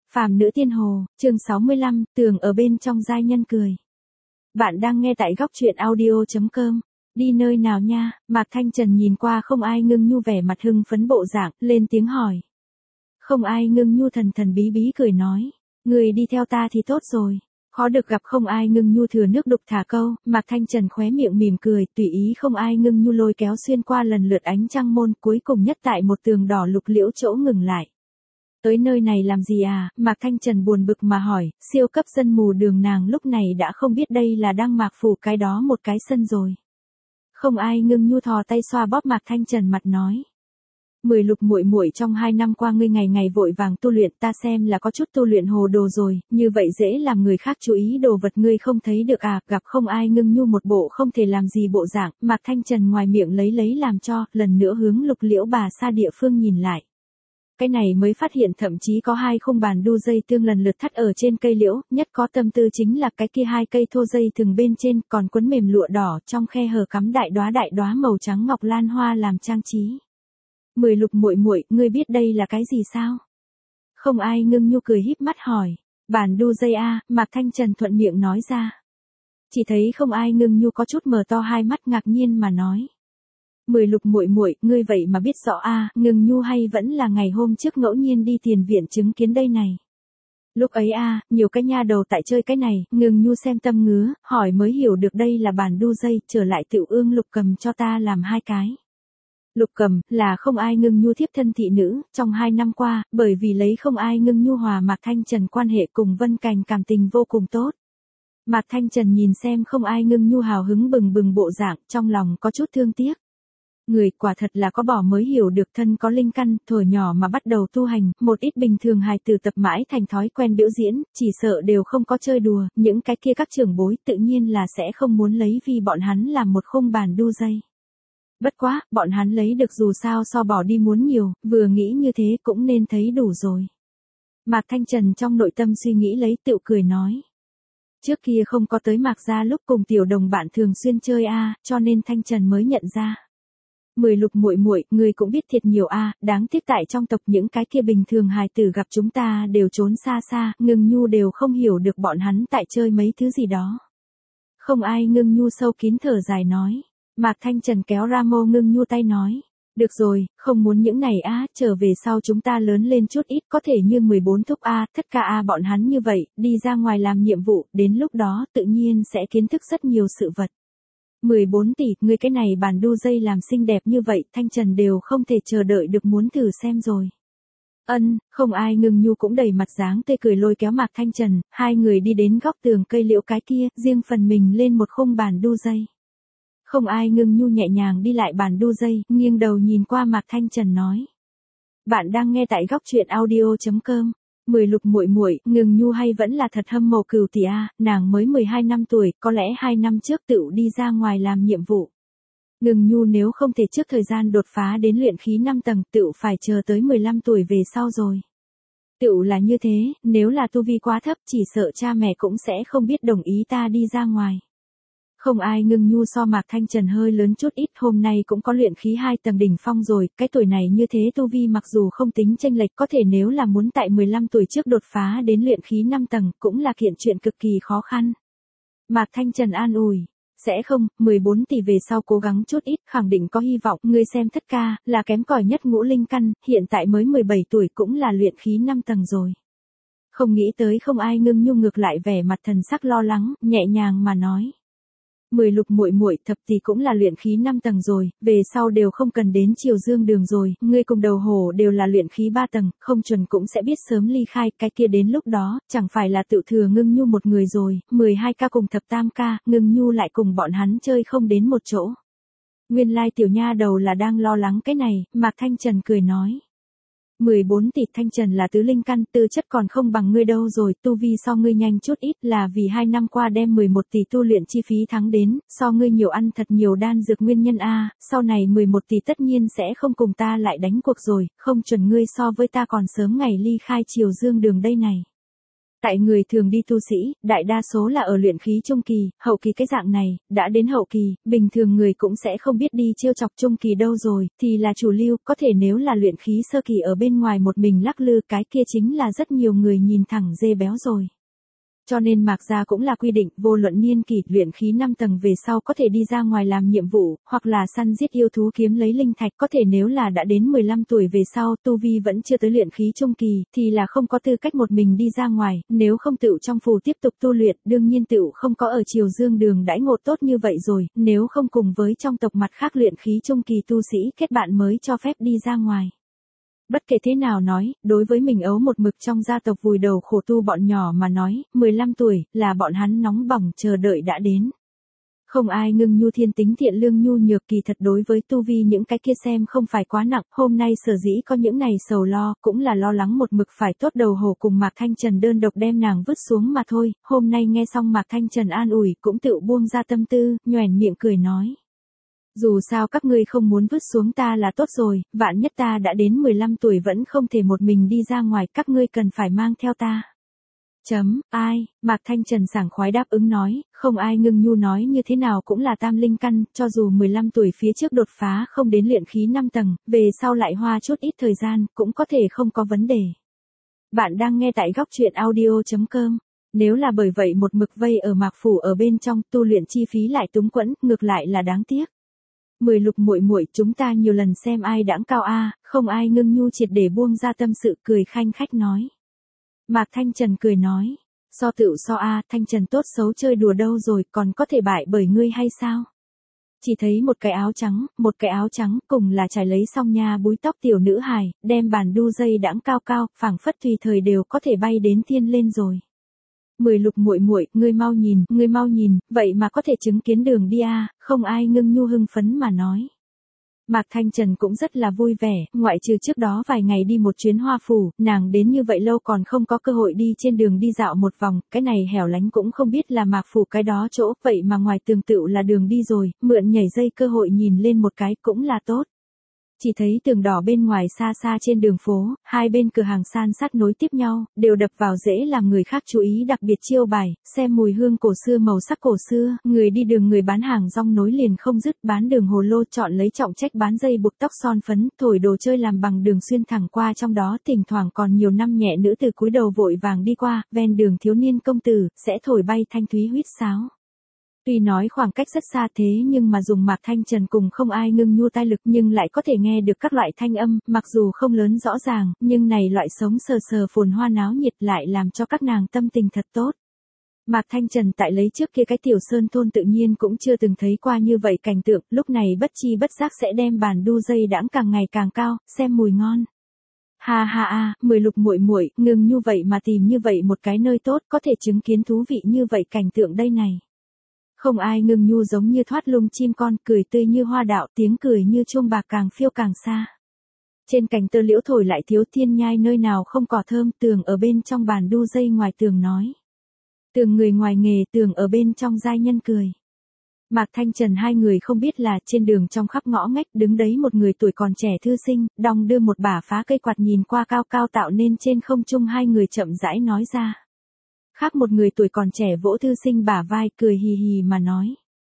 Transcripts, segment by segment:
Phàm nữ tiên hồ, chương 65, tường ở bên trong giai nhân cười. Bạn đang nghe tại góc truyện audio.com. Đi nơi nào nha? Mạc Thanh Trần nhìn qua Không Ai Ngưng Nhu vẻ mặt hưng phấn bộ dạng, lên tiếng hỏi. Không Ai Ngưng Nhu thần thần bí bí cười nói, người đi theo ta thì tốt rồi. Khó được gặp Không Ai Ngưng Nhu thừa nước đục thả câu, Mạc Thanh Trần khóe miệng mỉm cười, tùy ý Không Ai Ngưng Nhu lôi kéo xuyên qua lần lượt ánh trăng môn, cuối cùng nhất tại một tường đỏ lục liễu chỗ ngừng lại. Tới nơi này làm gì à? Mạc Thanh Trần buồn bực mà hỏi, siêu cấp dân mù đường nàng lúc này đã không biết đây là đang Mạc Phủ cái đó một cái sân rồi. Không Ai Ngưng Nhu thò tay xoa bóp Mạc Thanh Trần mặt nói. 10 Lục muội muội, trong 2 năm qua ngươi ngày ngày vội vàng tu luyện, ta xem là có chút tu luyện hồ đồ rồi, như vậy dễ làm người khác chú ý đồ vật ngươi không thấy được à? Gặp Không Ai Ngưng Nhu một bộ không thể làm gì bộ dạng, Mạc Thanh Trần ngoài miệng lấy làm cho, lần nữa hướng Lục Liễu bà xa địa phương nhìn lại. Cái này mới phát hiện thậm chí có 2 khung bàn đu dây tương lần lượt thắt ở trên cây liễu, nhất có tâm tư chính là cái kia 2 cây thô dây thừng bên trên còn quấn mềm lụa đỏ, trong khe hở cắm đại đóa màu trắng ngọc lan hoa làm trang trí. 10 Lục muội muội, ngươi biết đây là cái gì sao? Không Ai Ngưng Nhu cười híp mắt hỏi. Bàn đu dây a, Mạc Thanh Trần thuận miệng nói ra. Chỉ thấy Không Ai Ngưng Nhu có chút mở to hai mắt ngạc nhiên mà nói. 10 Lục muội muội, ngươi vậy mà biết rõ a? Ngưng Nhu hay vẫn là ngày hôm trước ngẫu nhiên đi tiền viện chứng kiến đây này. Lúc ấy a, nhiều cái nha đầu tại chơi cái này, Ngưng Nhu xem tâm ngứa, hỏi mới hiểu được đây là bàn đu dây, trở lại Tiểu Ương Lục Cầm cho ta làm 2 cái. Lục Cầm là Không Ai Ngưng Nhu thiếp thân thị nữ, trong 2 năm qua, bởi vì lấy Không Ai Ngưng Nhu hòa Mạc Thanh Trần quan hệ cùng Vân Cành cảm tình vô cùng tốt. Mạc Thanh Trần nhìn xem Không Ai Ngưng Nhu hào hứng bừng bừng bộ dạng, trong lòng có chút thương tiếc. Người quả thật là có bỏ mới hiểu được thân có linh căn, thuở nhỏ mà bắt đầu tu hành, một ít bình thường hài tử tập mãi thành thói quen biểu diễn, chỉ sợ đều không có chơi đùa, những cái kia các trưởng bối tự nhiên là sẽ không muốn lấy vì bọn hắn làm một khung bàn đu dây. Bất quá, bọn hắn lấy được dù sao so bỏ đi muốn nhiều, vừa nghĩ như thế cũng nên thấy đủ rồi. Mạc Thanh Trần trong nội tâm suy nghĩ lấy tựu cười nói. Trước kia không có tới Mạc gia lúc cùng tiểu đồng bạn thường xuyên chơi a, cho nên Thanh Trần mới nhận ra. 10 Lục muội muội, ngươi cũng biết thiệt nhiều a, đáng tiếc tại trong tộc những cái kia bình thường hài tử gặp chúng ta đều trốn xa xa, Ngưng Nhu đều không hiểu được bọn hắn tại chơi mấy thứ gì đó. Không Ai Ngưng Nhu sâu kín thở dài nói. Mạc Thanh Trần kéo ra Mô Ngưng Nhu tay nói. Được rồi, không muốn những này a, trở về sau chúng ta lớn lên chút ít, có thể như 14 thúc a, thất ca a bọn hắn như vậy, đi ra ngoài làm nhiệm vụ, đến lúc đó tự nhiên sẽ kiến thức rất nhiều sự vật. 14 tỷ, người cái này bàn đu dây làm xinh đẹp như vậy, Thanh Trần đều không thể chờ đợi được muốn thử xem rồi. Không Ai Ngưng Nhu cũng đầy mặt dáng tươi cười lôi kéo Mạc Thanh Trần, hai người đi đến góc tường cây liễu cái kia, riêng phần mình lên một khung bàn đu dây. Không Ai Ngưng Nhu nhẹ nhàng đi lại bàn đu dây, nghiêng đầu nhìn qua Mạc Thanh Trần nói. Bạn đang nghe tại góc truyện audio.com. 10 Lục muội muội, Ngưng Nhu hay vẫn là thật hâm mộ Cửu tỷ a, nàng mới 12 năm tuổi, có lẽ 2 năm trước tựu đi ra ngoài làm nhiệm vụ. Ngưng Nhu nếu không thể trước thời gian đột phá đến luyện khí 5 tầng, tựu phải chờ tới 15 tuổi về sau rồi. Tựu là như thế, nếu là tu vi quá thấp chỉ sợ cha mẹ cũng sẽ không biết đồng ý ta đi ra ngoài. Không Ai Ngưng Nhu so Mạc Thanh Trần hơi lớn chút ít, hôm nay cũng có luyện khí 2 tầng đỉnh phong rồi, cái tuổi này như thế tu vi mặc dù không tính chênh lệch, có thể nếu là muốn tại 15 tuổi trước đột phá đến luyện khí 5 tầng, cũng là kiện chuyện cực kỳ khó khăn. Mạc Thanh Trần an ủi, sẽ không, 14 tỷ về sau cố gắng chút ít, khẳng định có hy vọng, ngươi xem thất ca, là kém cỏi nhất ngũ linh căn, hiện tại mới 17 tuổi cũng là luyện khí 5 tầng rồi. Không nghĩ tới Không Ai Ngưng Nhu ngược lại vẻ mặt thần sắc lo lắng, nhẹ nhàng mà nói. 10 Lục muội muội, thập tỷ cũng là luyện khí 5 tầng rồi, về sau đều không cần đến Triều Dương đường rồi, ngươi cùng đầu hổ đều là luyện khí 3 tầng, không chuẩn cũng sẽ biết sớm ly khai, cái kia đến lúc đó, chẳng phải là tự thừa Ngưng Nhu một người rồi, 12 ca cùng thập tam ca, Ngưng Nhu lại cùng bọn hắn chơi không đến một chỗ. Nguyên lai tiểu nha đầu là đang lo lắng cái này, Mạc Thanh Trần cười nói. 14 tỷ, Thanh Trần là tứ linh căn, tư chất còn không bằng ngươi đâu rồi, tu vi so ngươi nhanh chút ít là vì 2 năm qua đem 11 tỷ tu luyện chi phí thắng đến, so ngươi nhiều ăn thật nhiều đan dược nguyên nhân a, sau này 11 tỷ tất nhiên sẽ không cùng ta lại đánh cuộc rồi, không chuẩn ngươi so với ta còn sớm ngày ly khai Triều Dương đường đây này. Tại người thường đi tu sĩ, đại đa số là ở luyện khí trung kỳ, hậu kỳ cái dạng này, đã đến hậu kỳ, bình thường người cũng sẽ không biết đi trêu chọc trung kỳ đâu rồi, thì là chủ lưu, có thể nếu là luyện khí sơ kỳ ở bên ngoài một mình lắc lư cái kia chính là rất nhiều người nhìn thẳng dê béo rồi. Cho nên Mạc gia cũng là quy định, vô luận niên kỳ, luyện khí 5 tầng về sau có thể đi ra ngoài làm nhiệm vụ, hoặc là săn giết yêu thú kiếm lấy linh thạch, có thể nếu là đã đến 15 tuổi về sau, tu vi vẫn chưa tới luyện khí trung kỳ, thì là không có tư cách một mình đi ra ngoài, nếu không tựu trong phù tiếp tục tu luyện, đương nhiên tựu không có ở Triều Dương đường đãi ngộ tốt như vậy rồi, nếu không cùng với trong tộc mặt khác luyện khí trung kỳ tu sĩ kết bạn mới cho phép đi ra ngoài. Bất kể thế nào nói, đối với mình ấu một mực trong gia tộc vùi đầu khổ tu bọn nhỏ mà nói, 15 tuổi, là bọn hắn nóng bỏng chờ đợi đã đến. Không ai ngưng nhu thiên tính thiện lương nhu nhược kỳ thật đối với tu vi những cái kia xem không phải quá nặng, hôm nay sở dĩ có những này sầu lo, cũng là lo lắng một mực phải tốt đầu hổ cùng Mạc Thanh Trần đơn độc đem nàng vứt xuống mà thôi, hôm nay nghe xong Mạc Thanh Trần an ủi cũng tự buông ra tâm tư, nhoẻn miệng cười nói. Dù sao các ngươi không muốn vứt xuống ta là tốt rồi, vạn nhất ta đã đến 15 tuổi vẫn không thể một mình đi ra ngoài, các ngươi cần phải mang theo ta. Ai, Mạc Thanh Trần sảng khoái đáp ứng nói, không ai ngưng nhu nói như thế nào cũng là tam linh căn, cho dù 15 tuổi phía trước đột phá không đến luyện khí 5 tầng, về sau lại hoa chút ít thời gian, cũng có thể không có vấn đề. Bạn đang nghe tại góc truyện audio.com. Nếu là bởi vậy một mực vây ở Mạc phủ ở bên trong, tu luyện chi phí lại túng quẫn, ngược lại là đáng tiếc. 10 Lục muội muội, chúng ta nhiều lần xem ai đãng cao a, không ai ngưng nhu triệt để buông ra tâm sự, cười khanh khách nói. Mạc Thanh Trần cười nói, so tựu so a, Thanh Trần tốt xấu chơi đùa đâu rồi, còn có thể bại bởi ngươi hay sao? Chỉ thấy một cái áo trắng, cùng là trải lấy xong nha búi tóc tiểu nữ hài, đem bàn đu dây đãng cao cao, phảng phất tùy thời đều có thể bay đến thiên lên rồi. 10 Lục muội muội, ngươi mau nhìn, vậy mà có thể chứng kiến đường đi a, không ai ngưng nhu hưng phấn mà nói. Mạc Thanh Trần cũng rất là vui vẻ, ngoại trừ trước đó vài ngày đi một chuyến Hoa phủ, nàng đến như vậy lâu còn không có cơ hội đi trên đường đi dạo một vòng, cái này hẻo lánh cũng không biết là Mạc phủ cái đó chỗ, vậy mà ngoài tường tựu là đường đi rồi, mượn nhảy dây cơ hội nhìn lên một cái cũng là tốt. Chỉ thấy tường đỏ bên ngoài xa xa trên đường phố, hai bên cửa hàng san sát nối tiếp nhau, đều đập vào dễ làm người khác chú ý đặc biệt chiêu bài, xem mùi hương cổ xưa màu sắc cổ xưa, người đi đường người bán hàng rong nối liền không dứt, bán đường hồ lô chọn lấy trọng trách bán dây buộc tóc son phấn, thổi đồ chơi làm bằng đường xuyên thẳng qua trong đó, thỉnh thoảng còn nhiều năm nhẹ nữ từ cúi đầu vội vàng đi qua, ven đường thiếu niên công tử, sẽ thổi bay thanh thúy huýt sáo. Tuy nói khoảng cách rất xa thế nhưng mà dùng Mạc Thanh Trần cùng không ai ngưng nhu tai lực nhưng lại có thể nghe được các loại thanh âm, mặc dù không lớn rõ ràng, nhưng này loại sống sờ sờ phồn hoa náo nhiệt lại làm cho các nàng tâm tình thật tốt. Mạc Thanh Trần tại lấy trước kia cái tiểu sơn thôn tự nhiên cũng chưa từng thấy qua như vậy cảnh tượng, lúc này bất chi bất giác sẽ đem bàn đu dây đãng càng ngày càng cao, xem mùi ngon. Ha ha a, 10 Lục muội muội, ngừng như vậy mà tìm như vậy một cái nơi tốt, có thể chứng kiến thú vị như vậy cảnh tượng đây này. Không ai ngưng nhu giống như thoát lung chim con, cười tươi như hoa đạo, tiếng cười như chuông bạc càng phiêu càng xa. Trên cành tơ liễu thổi lại thiếu thiên nhai nơi nào không cỏ thơm, tường ở bên trong bàn đu dây ngoài tường nói. Tường người ngoài nghề, tường ở bên trong giai nhân cười. Mạc Thanh Trần hai người không biết là trên đường trong khắp ngõ ngách đứng đấy một người tuổi còn trẻ thư sinh, đong đưa một bả phá cây quạt nhìn qua cao cao tạo nên trên không trung, hai người chậm rãi nói ra. Khác một người tuổi còn trẻ vỗ thư sinh bả vai, cười hì hì mà nói.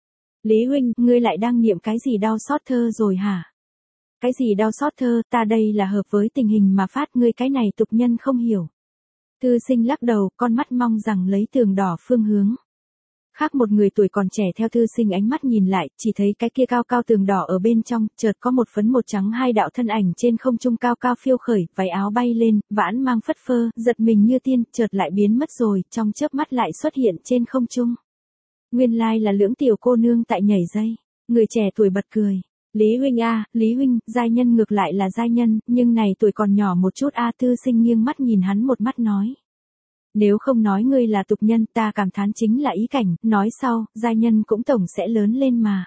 Lý huynh, ngươi lại đang niệm cái gì đau xót thơ rồi hả? Cái gì đau xót thơ, ta đây là hợp với tình hình mà phát, ngươi cái này tục nhân không hiểu. Thư sinh lắc đầu, con mắt mong rằng lấy tường đỏ phương hướng. Khác một người tuổi còn trẻ theo thư sinh ánh mắt nhìn lại, chỉ thấy cái kia cao cao tường đỏ ở bên trong, chợt có một phấn một trắng hai đạo thân ảnh trên không trung cao cao phiêu khởi, váy áo bay lên, vãn mang phất phơ, giật mình như tiên, chợt lại biến mất rồi, trong chớp mắt lại xuất hiện trên không trung. Nguyên lai là Lưỡng tiểu cô nương tại nhảy dây, người trẻ tuổi bật cười. Lý huynh a, Lý huynh, giai nhân ngược lại là giai nhân, nhưng này tuổi còn nhỏ một chút a, thư sinh nghiêng mắt nhìn hắn một mắt nói. Nếu không nói ngươi là tục nhân, ta cảm thán chính là ý cảnh, nói sau, giai nhân cũng tổng sẽ lớn lên mà.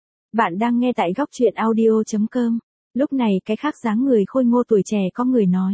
Bạn đang nghe tại góc truyện audio.com. Lúc này cái khác dáng người khôi ngô tuổi trẻ có người nói.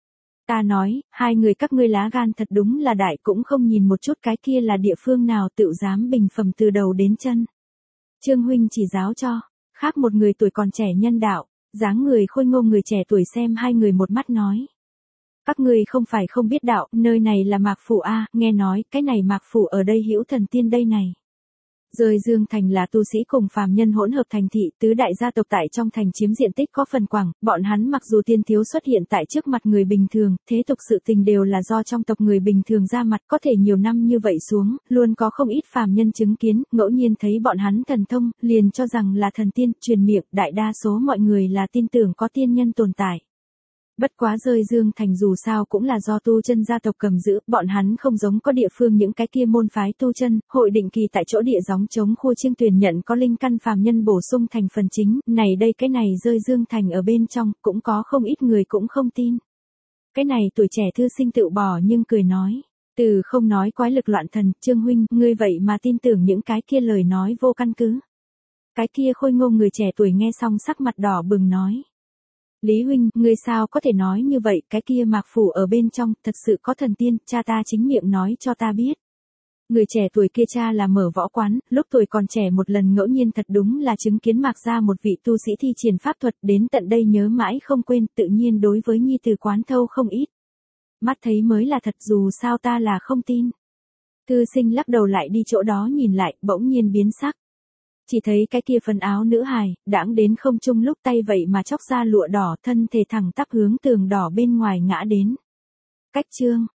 Ta nói, hai người các ngươi lá gan thật đúng là đại, cũng không nhìn một chút cái kia là địa phương nào tự dám bình phẩm từ đầu đến chân. Trương huynh chỉ giáo cho. Khác một người tuổi còn trẻ nhân đạo, dáng người khôi ngô người trẻ tuổi xem hai người một mắt nói. Các ngươi không phải không biết đạo, nơi này là Mạc Phủ a, nghe nói, cái này Mạc Phủ ở đây hữu thần tiên đây này. Rơi Dương Thành là tu sĩ cùng phàm nhân hỗn hợp thành thị, tứ đại gia tộc tại trong thành chiếm diện tích có phần quảng, bọn hắn mặc dù tiên thiếu xuất hiện tại trước mặt người bình thường, thế tục sự tình đều là do trong tộc người bình thường ra mặt, có thể nhiều năm như vậy xuống, luôn có không ít phàm nhân chứng kiến, ngẫu nhiên thấy bọn hắn thần thông, liền cho rằng là thần tiên, truyền miệng, đại đa số mọi người là tin tưởng có tiên nhân tồn tại. Bất quá Rơi Dương Thành dù sao cũng là do tu chân gia tộc cầm giữ, bọn hắn không giống có địa phương những cái kia môn phái tu chân, hội định kỳ tại chỗ địa gióng trống khu chiêng tuyển nhận có linh căn phàm nhân bổ sung thành phần chính, này đây cái này Rơi Dương Thành ở bên trong, cũng có không ít người cũng không tin. Cái này tuổi trẻ thư sinh tự bỏ nhưng cười nói, từ không nói quái lực loạn thần, Trương huynh, ngươi vậy mà tin tưởng những cái kia lời nói vô căn cứ. Cái kia khôi ngô người trẻ tuổi nghe xong sắc mặt đỏ bừng nói. Lý huynh, ngươi sao có thể nói như vậy, cái kia Mạc Phủ ở bên trong, thật sự có thần tiên, cha ta chính miệng nói cho ta biết. Người trẻ tuổi kia cha là mở võ quán, lúc tuổi còn trẻ một lần ngẫu nhiên thật đúng là chứng kiến Mạc gia một vị tu sĩ thi triển pháp thuật đến tận đây nhớ mãi không quên, tự nhiên đối với nhi tử quán thâu không ít. Mắt thấy mới là thật dù sao ta là không tin. Thư sinh lắc đầu lại đi chỗ đó nhìn lại, bỗng nhiên biến sắc. Chỉ thấy cái kia phần áo nữ hài, đãng đến không trung lúc tay vậy mà chóc ra lụa đỏ, thân thể thẳng tắp hướng tường đỏ bên ngoài ngã đến. Cách chương